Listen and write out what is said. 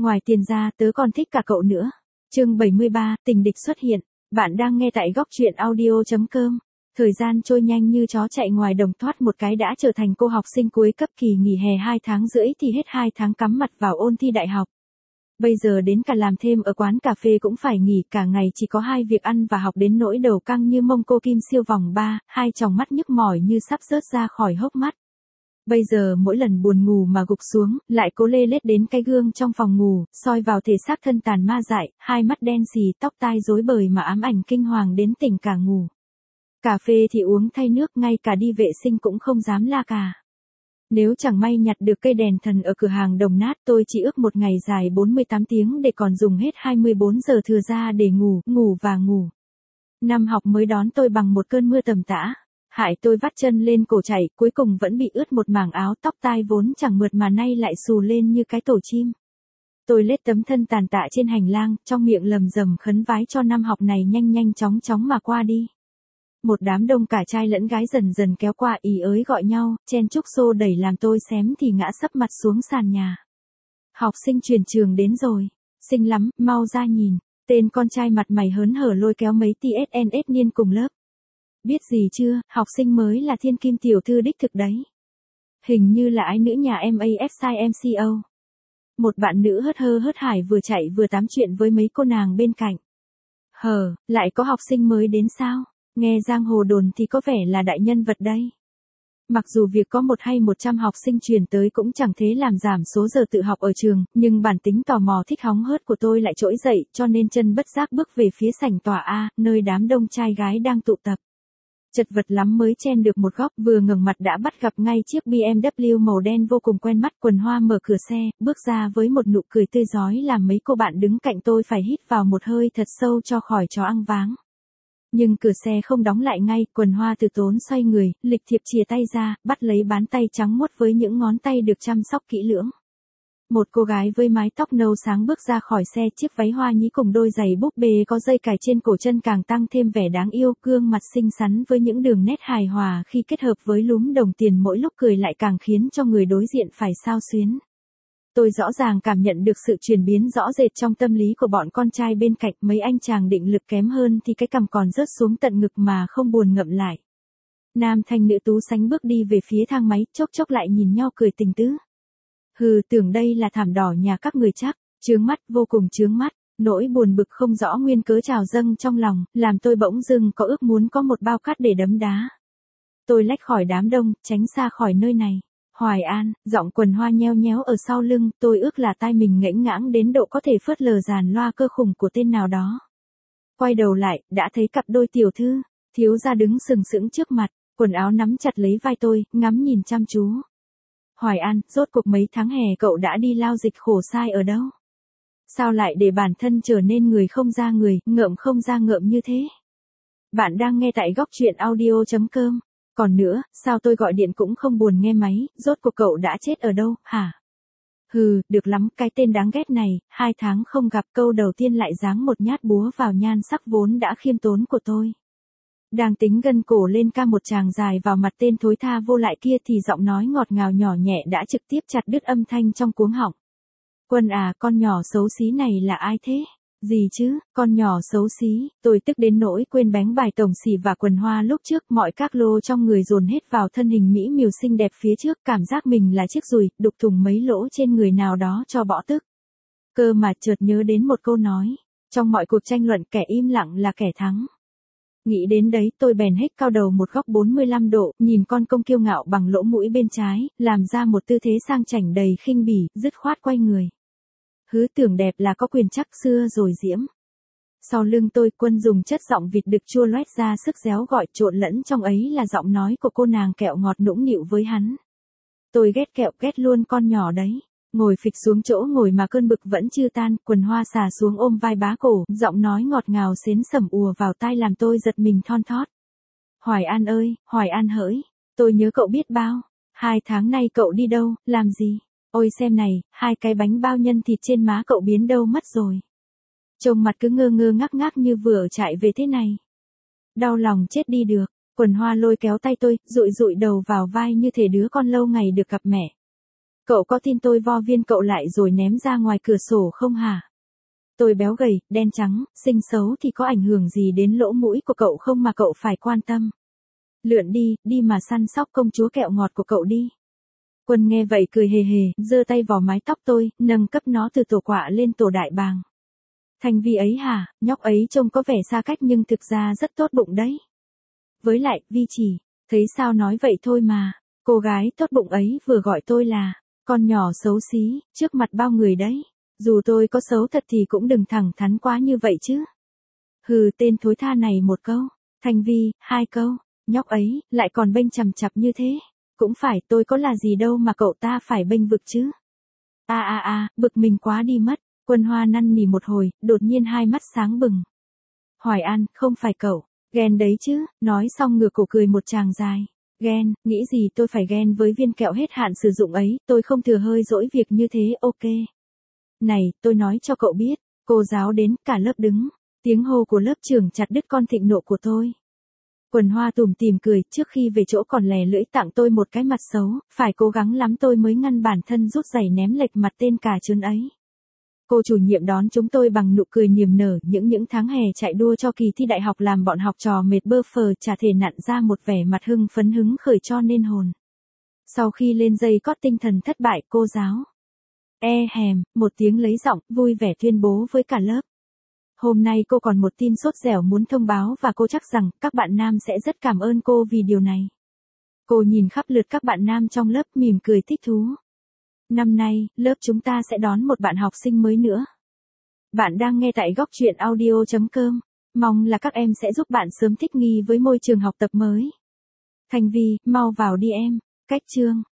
Ngoài tiền ra tớ còn thích cả cậu nữa. Chương 73, tình địch xuất hiện. Bạn đang nghe tại góc truyện audio.com. Thời gian trôi nhanh như chó chạy ngoài đồng, thoát một cái đã trở thành cô học sinh cuối cấp, kỳ nghỉ hè 2 tháng rưỡi thì hết 2 tháng cắm mặt vào ôn thi đại học. Bây giờ đến cả làm thêm ở quán cà phê cũng phải nghỉ, cả ngày chỉ có 2 việc ăn và học, đến nỗi đầu căng như mông cô Kim Siêu vòng 3, 2 tròng mắt nhức mỏi như sắp rớt ra khỏi hốc mắt. Bây giờ mỗi lần buồn ngủ mà gục xuống, lại cố lê lết đến cái gương trong phòng ngủ, soi vào thể xác thân tàn ma dại, hai mắt đen xì, tóc tai rối bời mà ám ảnh kinh hoàng đến tỉnh cả ngủ. Cà phê thì uống thay nước, ngay cả đi vệ sinh cũng không dám la cà. Nếu chẳng may nhặt được cây đèn thần ở cửa hàng đồng nát, tôi chỉ ước một ngày dài 48 tiếng để còn dùng hết 24 giờ thừa ra để ngủ, ngủ và ngủ. Năm học mới đón tôi bằng một cơn mưa tầm tã. Hại tôi vắt chân lên cổ chạy, cuối cùng vẫn bị ướt một mảng áo, tóc tai vốn chẳng mượt mà nay lại xù lên như cái tổ chim. Tôi lết tấm thân tàn tạ trên hành lang, trong miệng lầm rầm khấn vái cho năm học này nhanh nhanh chóng chóng mà qua đi. Một đám đông cả trai lẫn gái dần dần kéo qua, ý ới gọi nhau, chen chúc xô đẩy làm tôi xém thì ngã sấp mặt xuống sàn nhà. Học sinh chuyển trường đến rồi, xinh lắm, mau ra nhìn. Tên con trai mặt mày hớn hở lôi kéo mấy TSNS niên cùng lớp. Biết gì chưa, học sinh mới là thiên kim tiểu thư đích thực đấy. Hình như là ái nữ nhà MAFSI MCO. Một bạn nữ hớt hơ hớt hải vừa chạy vừa tám chuyện với mấy cô nàng bên cạnh. Lại có học sinh mới đến sao? Nghe giang hồ đồn thì có vẻ là đại nhân vật đây. Mặc dù việc có 1 hay 100 học sinh truyền tới cũng chẳng thế làm giảm số giờ tự học ở trường, nhưng bản tính tò mò thích hóng hớt của tôi lại trỗi dậy, cho nên chân bất giác bước về phía sảnh tòa A, nơi đám đông trai gái đang tụ tập. Chật vật lắm mới chen được một góc, vừa ngẩng mặt đã bắt gặp ngay chiếc BMW màu đen vô cùng quen mắt. Quần Hoa mở cửa xe, bước ra với một nụ cười tươi rói làm mấy cô bạn đứng cạnh tôi phải hít vào một hơi thật sâu cho khỏi chó ăn váng. Nhưng cửa xe không đóng lại ngay, Quần Hoa từ tốn xoay người, lịch thiệp chìa tay ra, bắt lấy bán tay trắng muốt với những ngón tay được chăm sóc kỹ lưỡng. Một cô gái với mái tóc nâu sáng bước ra khỏi xe, chiếc váy hoa nhí cùng đôi giày búp bê có dây cài trên cổ chân càng tăng thêm vẻ đáng yêu, gương mặt xinh xắn với những đường nét hài hòa khi kết hợp với lúm đồng tiền mỗi lúc cười lại càng khiến cho người đối diện phải xao xuyến. Tôi rõ ràng cảm nhận được sự chuyển biến rõ rệt trong tâm lý của bọn con trai bên cạnh, mấy anh chàng định lực kém hơn thì cái cằm còn rớt xuống tận ngực mà không buồn ngậm lại. Nam thanh nữ tú sánh bước đi về phía thang máy, chốc chốc lại nhìn nhau cười tình tứ. Tưởng đây là thảm đỏ nhà các người chắc, chướng mắt, vô cùng chướng mắt, nỗi buồn bực không rõ nguyên cớ trào dâng trong lòng, làm tôi bỗng dưng có ước muốn có một bao cát để đấm đá. Tôi lách khỏi đám đông, tránh xa khỏi nơi này. Hoài An, giọng Quần Hoa nheo nhéo ở sau lưng, tôi ước là tai mình ngẫnh ngãng đến độ có thể phớt lờ dàn loa cơ khủng của tên nào đó. Quay đầu lại, đã thấy cặp đôi tiểu thư, thiếu gia đứng sừng sững trước mặt, quần áo nắm chặt lấy vai tôi, ngắm nhìn chăm chú. Hoài An, rốt cuộc mấy tháng hè cậu đã đi lao dịch khổ sai ở đâu? Sao lại để bản thân trở nên người không ra người, ngợm không ra ngợm như thế? Bạn đang nghe tại góc truyện audio.com. Còn nữa, sao tôi gọi điện cũng không buồn nghe máy, rốt cuộc cậu đã chết ở đâu, hả? Được lắm, cái tên đáng ghét này, 2 tháng không gặp, câu đầu tiên lại giáng một nhát búa vào nhan sắc vốn đã khiêm tốn của tôi. Đang tính gân cổ lên ca một tràng dài vào mặt tên thối tha vô lại kia thì giọng nói ngọt ngào nhỏ nhẹ đã trực tiếp chặt đứt âm thanh trong cuống họng. Quân à, con nhỏ xấu xí này là ai thế? Gì chứ, con nhỏ xấu xí, tôi tức đến nỗi quên bánh bài tổng xỉ và Quần Hoa lúc trước, mọi các lô trong người dồn hết vào thân hình mỹ miều xinh đẹp phía trước, cảm giác mình là chiếc dùi, đục thủng mấy lỗ trên người nào đó cho bỏ tức. Cơ mà chợt nhớ đến một câu nói, trong mọi cuộc tranh luận kẻ im lặng là kẻ thắng. Nghĩ đến đấy tôi bèn hếch cao đầu một góc 45 độ, nhìn con công kiêu ngạo bằng lỗ mũi bên trái, làm ra một tư thế sang chảnh đầy khinh bỉ, dứt khoát quay người. Tưởng đẹp là có quyền chắc xưa rồi diễm. Sau lưng tôi, Quân dùng chất giọng vịt đực chua loét ra sức réo gọi, trộn lẫn trong ấy là giọng nói của cô nàng kẹo ngọt nũng nịu với hắn. Tôi ghét kẹo, ghét luôn con nhỏ đấy. Ngồi phịch xuống chỗ ngồi mà cơn bực vẫn chưa tan, Quần Hoa xà xuống ôm vai bá cổ, giọng nói ngọt ngào xến sẩm ùa vào tai làm tôi giật mình thon thót. Hoài An ơi, Hoài An hỡi, tôi nhớ cậu biết bao. 2 tháng nay cậu đi đâu, làm gì? Ôi xem này, 2 cái bánh bao nhân thịt trên má cậu biến đâu mất rồi. Trông mặt cứ ngơ ngơ ngác ngác như vừa chạy về thế này. Đau lòng chết đi được, Quần Hoa lôi kéo tay tôi, dụi dụi đầu vào vai như thể đứa con lâu ngày được gặp mẹ. Cậu có tin tôi vo viên cậu lại rồi ném ra ngoài cửa sổ không hả? Tôi béo gầy, đen trắng, xinh xấu thì có ảnh hưởng gì đến lỗ mũi của cậu không mà cậu phải quan tâm. Lượn đi, đi mà săn sóc công chúa kẹo ngọt của cậu đi. Quân nghe vậy cười hề hề, giơ tay vào mái tóc tôi, nâng cấp nó từ tổ quạ lên tổ đại bàng. Thành Vi ấy hả, nhóc ấy trông có vẻ xa cách nhưng thực ra rất tốt bụng đấy. Với lại, Vi chỉ, thấy sao nói vậy thôi mà, cô gái tốt bụng ấy vừa gọi tôi là, con nhỏ xấu xí, trước mặt bao người đấy. Dù tôi có xấu thật thì cũng đừng thẳng thắn quá như vậy chứ. Hừ, tên thối tha này một câu, Thành Vi, 2 câu, nhóc ấy, lại còn bênh chằm chặp như thế. Cũng phải, tôi có là gì đâu mà cậu ta phải bênh vực chứ. Bực mình quá đi mất. Quân Hoa năn nỉ một hồi, đột nhiên hai mắt sáng bừng. Hoài An, không phải cậu, ghen đấy chứ, nói xong ngửa cổ cười một tràng dài. Ghen, nghĩ gì tôi phải ghen với viên kẹo hết hạn sử dụng ấy, tôi không thừa hơi dỗi việc như thế, ok. Này, tôi nói cho cậu biết, cô giáo đến, cả lớp đứng. Tiếng hô của lớp trưởng chặt đứt con thịnh nộ của tôi. Quần Hoa tủm tỉm cười, trước khi về chỗ còn lè lưỡi tặng tôi một cái mặt xấu, phải cố gắng lắm tôi mới ngăn bản thân rút giày ném lệch mặt tên cà chớn ấy. Cô chủ nhiệm đón chúng tôi bằng nụ cười niềm nở, những tháng hè chạy đua cho kỳ thi đại học làm bọn học trò mệt bơ phờ chả thể nặn ra một vẻ mặt hưng phấn hứng khởi cho nên hồn. Sau khi lên dây cót tinh thần thất bại, cô giáo một tiếng lấy giọng, vui vẻ tuyên bố với cả lớp. Hôm nay cô còn một tin sốt dẻo muốn thông báo và cô chắc rằng các bạn nam sẽ rất cảm ơn cô vì điều này. Cô nhìn khắp lượt các bạn nam trong lớp mỉm cười thích thú. Năm nay, lớp chúng ta sẽ đón một bạn học sinh mới nữa. Bạn đang nghe tại góc truyện audio.com. Mong là các em sẽ giúp bạn sớm thích nghi với môi trường học tập mới. Thành Vi, mau vào đi em. Cách chương.